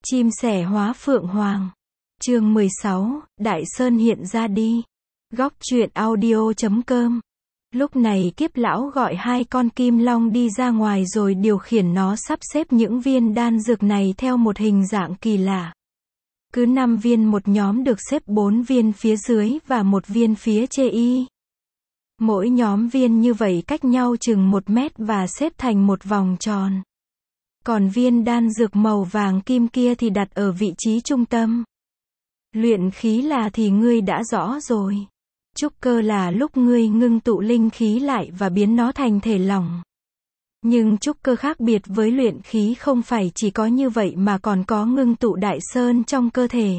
Chim sẻ hóa phượng hoàng. Chương 16, Đại Sơn hiện ra đi. Góc truyện audio.com. Lúc này Kiếp lão gọi hai con kim long đi ra ngoài rồi điều khiển nó sắp xếp những viên đan dược này theo một hình dạng kỳ lạ. Cứ 5 viên một nhóm được xếp 4 viên phía dưới và 1 viên phía trên y. Mỗi nhóm viên như vậy cách nhau chừng 1 mét và xếp thành một vòng tròn. Còn viên đan dược màu vàng kim kia thì đặt ở vị trí trung tâm. Luyện khí là thì ngươi đã rõ rồi. Trúc cơ là lúc ngươi ngưng tụ linh khí lại và biến nó thành thể lỏng. Nhưng trúc cơ khác biệt với luyện khí, không phải chỉ có như vậy mà còn có ngưng tụ đại sơn trong cơ thể.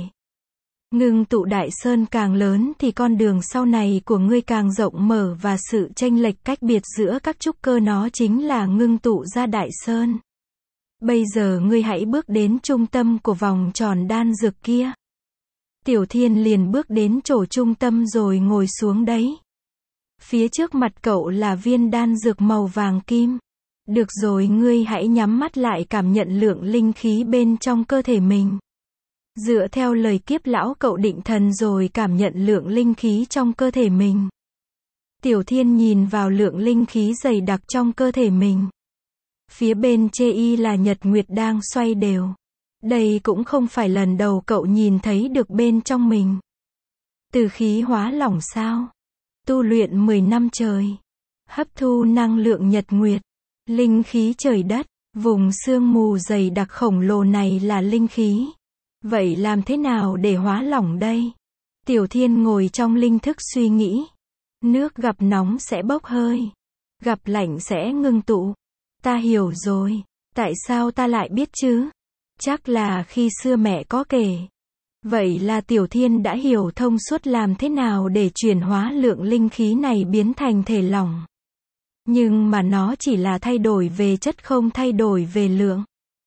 Ngưng tụ đại sơn càng lớn thì con đường sau này của ngươi càng rộng mở và sự chênh lệch cách biệt giữa các trúc cơ nó chính là ngưng tụ ra đại sơn. Bây giờ ngươi hãy bước đến trung tâm của vòng tròn đan dược kia. Tiểu Thiên liền bước đến chỗ trung tâm rồi ngồi xuống đấy. Phía trước mặt cậu là viên đan dược màu vàng kim. Được rồi, ngươi hãy nhắm mắt lại cảm nhận lượng linh khí bên trong cơ thể mình. Dựa theo lời Kiếp lão, cậu định thần rồi cảm nhận lượng linh khí trong cơ thể mình. Tiểu Thiên nhìn vào lượng linh khí dày đặc trong cơ thể mình. Phía bên trên y là nhật nguyệt đang xoay đều. Đây cũng không phải lần đầu cậu nhìn thấy được bên trong mình. Từ khí hóa lỏng sao? Tu luyện 10 năm trời. Hấp thu năng lượng nhật nguyệt. Linh khí trời đất. Vùng sương mù dày đặc khổng lồ này là linh khí. Vậy làm thế nào để hóa lỏng đây? Tiểu Thiên ngồi trong linh thức suy nghĩ. Nước gặp nóng sẽ bốc hơi. Gặp lạnh sẽ ngưng tụ. Ta hiểu rồi. Tại sao ta lại biết chứ? Chắc là khi xưa mẹ có kể. Vậy là Tiểu Thiên đã hiểu thông suốt làm thế nào để chuyển hóa lượng linh khí này biến thành thể lỏng. Nhưng mà nó chỉ là thay đổi về chất, không thay đổi về lượng.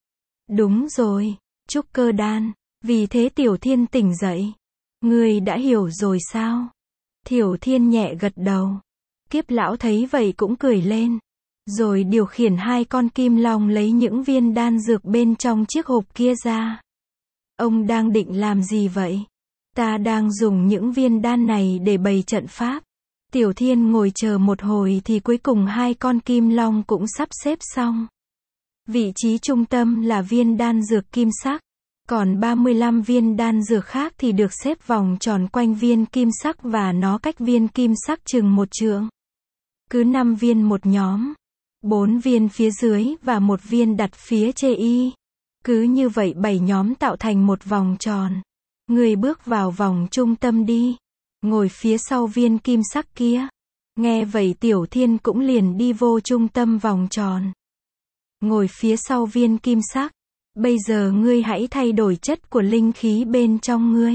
Đúng rồi, trúc cơ đan. Vì thế Tiểu Thiên tỉnh dậy. Ngươi đã hiểu rồi sao? Tiểu Thiên nhẹ gật đầu. Kiếp lão thấy vậy cũng cười lên. Rồi điều khiển hai con kim long lấy những viên đan dược bên trong chiếc hộp kia ra. Ông đang định làm gì vậy? Ta đang dùng những viên đan này để bày trận pháp. Tiểu Thiên ngồi chờ một hồi thì cuối cùng hai con kim long cũng sắp xếp xong. Vị trí trung tâm là viên đan dược kim sắc. Còn 35 viên đan dược khác thì được xếp vòng tròn quanh viên kim sắc và nó cách viên kim sắc chừng 1 trượng. Cứ 5 viên một nhóm. 4 viên phía dưới và 1 viên đặt phía trên y. Cứ như vậy 7 nhóm tạo thành một vòng tròn. Người bước vào vòng trung tâm đi. Ngồi phía sau viên kim sắc kia. Nghe vậy Tiểu Thiên cũng liền đi vô trung tâm vòng tròn. Ngồi phía sau viên kim sắc. Bây giờ ngươi hãy thay đổi chất của linh khí bên trong ngươi.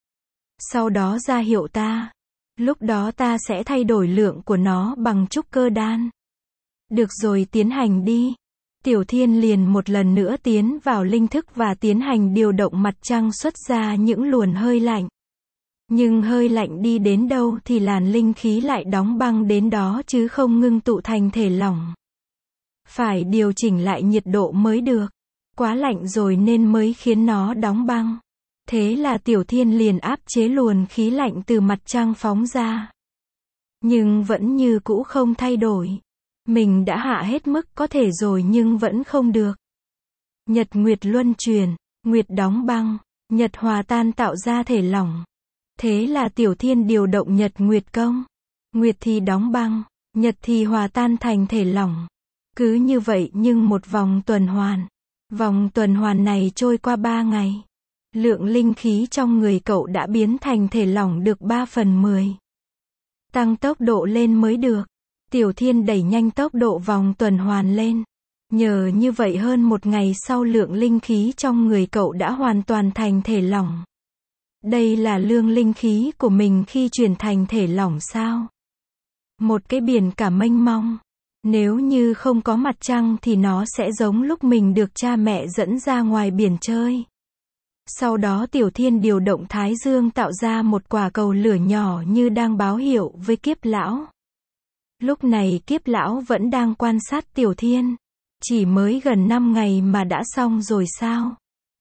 Sau đó ra hiệu ta. Lúc đó ta sẽ thay đổi lượng của nó bằng trúc cơ đan. Được rồi, tiến hành đi. Tiểu Thiên liền một lần nữa tiến vào linh thức và tiến hành điều động mặt trăng xuất ra những luồn hơi lạnh. Nhưng hơi lạnh đi đến đâu thì làn linh khí lại đóng băng đến đó chứ không ngưng tụ thành thể lỏng. Phải điều chỉnh lại nhiệt độ mới được. Quá lạnh rồi nên mới khiến nó đóng băng. Thế là Tiểu Thiên liền áp chế luồn khí lạnh từ mặt trăng phóng ra. Nhưng vẫn như cũ không thay đổi. Mình đã hạ hết mức có thể rồi nhưng vẫn không được. Nhật nguyệt luân chuyển, nguyệt đóng băng, nhật hòa tan tạo ra thể lỏng. Thế là Tiểu Thiên điều động nhật nguyệt công. Nguyệt thì đóng băng, nhật thì hòa tan thành thể lỏng. Cứ như vậy nhưng một vòng tuần hoàn. Vòng tuần hoàn này trôi qua 3 ngày. Lượng linh khí trong người cậu đã biến thành thể lỏng được 3/10. Tăng tốc độ lên mới được. Tiểu Thiên đẩy nhanh tốc độ vòng tuần hoàn lên. Nhờ như vậy hơn 1 ngày sau lượng linh khí trong người cậu đã hoàn toàn thành thể lỏng. Đây là lượng linh khí của mình khi chuyển thành thể lỏng sao? Một cái biển cả mênh mông. Nếu như không có mặt trăng thì nó sẽ giống lúc mình được cha mẹ dẫn ra ngoài biển chơi. Sau đó Tiểu Thiên điều động Thái Dương tạo ra một quả cầu lửa nhỏ như đang báo hiệu với Kiếp lão. Lúc này Kiếp lão vẫn đang quan sát Tiểu Thiên. Chỉ mới gần 5 ngày mà đã xong rồi sao?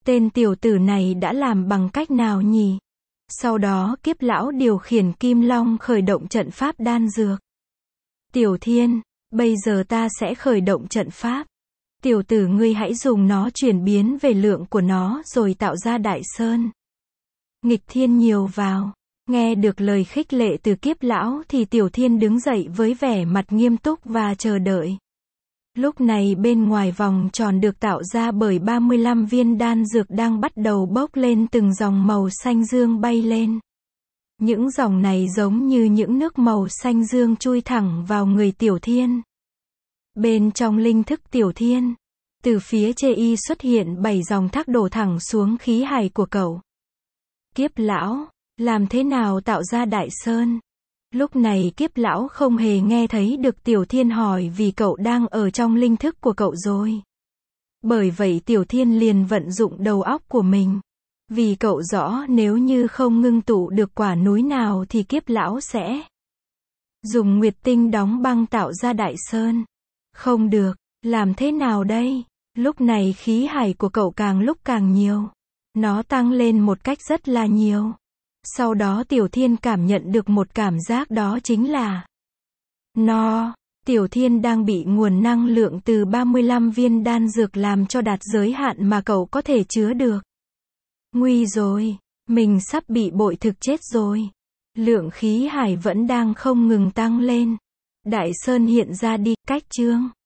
Tên tiểu tử này đã làm bằng cách nào nhỉ? Sau đó Kiếp Lão điều khiển Kim Long khởi động trận pháp đan dược. Tiểu Thiên, bây giờ ta sẽ khởi động trận pháp. Tiểu tử ngươi hãy dùng nó chuyển biến về lượng của nó rồi tạo ra đại sơn. Nghịch thiên nhiều vào. Nghe được lời khích lệ từ Kiếp Lão thì Tiểu Thiên đứng dậy với vẻ mặt nghiêm túc và chờ đợi. Lúc này bên ngoài vòng tròn được tạo ra bởi 35 viên đan dược đang bắt đầu bốc lên từng dòng màu xanh dương bay lên. Những dòng này giống như những nước màu xanh dương chui thẳng vào người Tiểu Thiên. Bên trong linh thức Tiểu Thiên, từ phía chê y xuất hiện 7 dòng thác đổ thẳng xuống khí hải của cậu. Kiếp Lão, làm thế nào tạo ra đại sơn? Lúc này Kiếp Lão không hề nghe thấy được Tiểu Thiên hỏi vì cậu đang ở trong linh thức của cậu rồi. Bởi vậy Tiểu Thiên liền vận dụng đầu óc của mình. Vì cậu rõ nếu như không ngưng tụ được quả núi nào thì Kiếp Lão sẽ dùng nguyệt tinh đóng băng tạo ra đại sơn. Không được, làm thế nào đây? Lúc này khí hải của cậu càng lúc càng nhiều. Nó tăng lên một cách rất là nhiều. Sau đó Tiểu Thiên cảm nhận được một cảm giác, đó chính là Tiểu Thiên đang bị nguồn năng lượng từ 35 viên đan dược làm cho đạt giới hạn mà cậu có thể chứa được. Nguy rồi, mình sắp bị bội thực chết rồi. Lượng khí hải vẫn đang không ngừng tăng lên. Đại sơn hiện ra đi, cách chương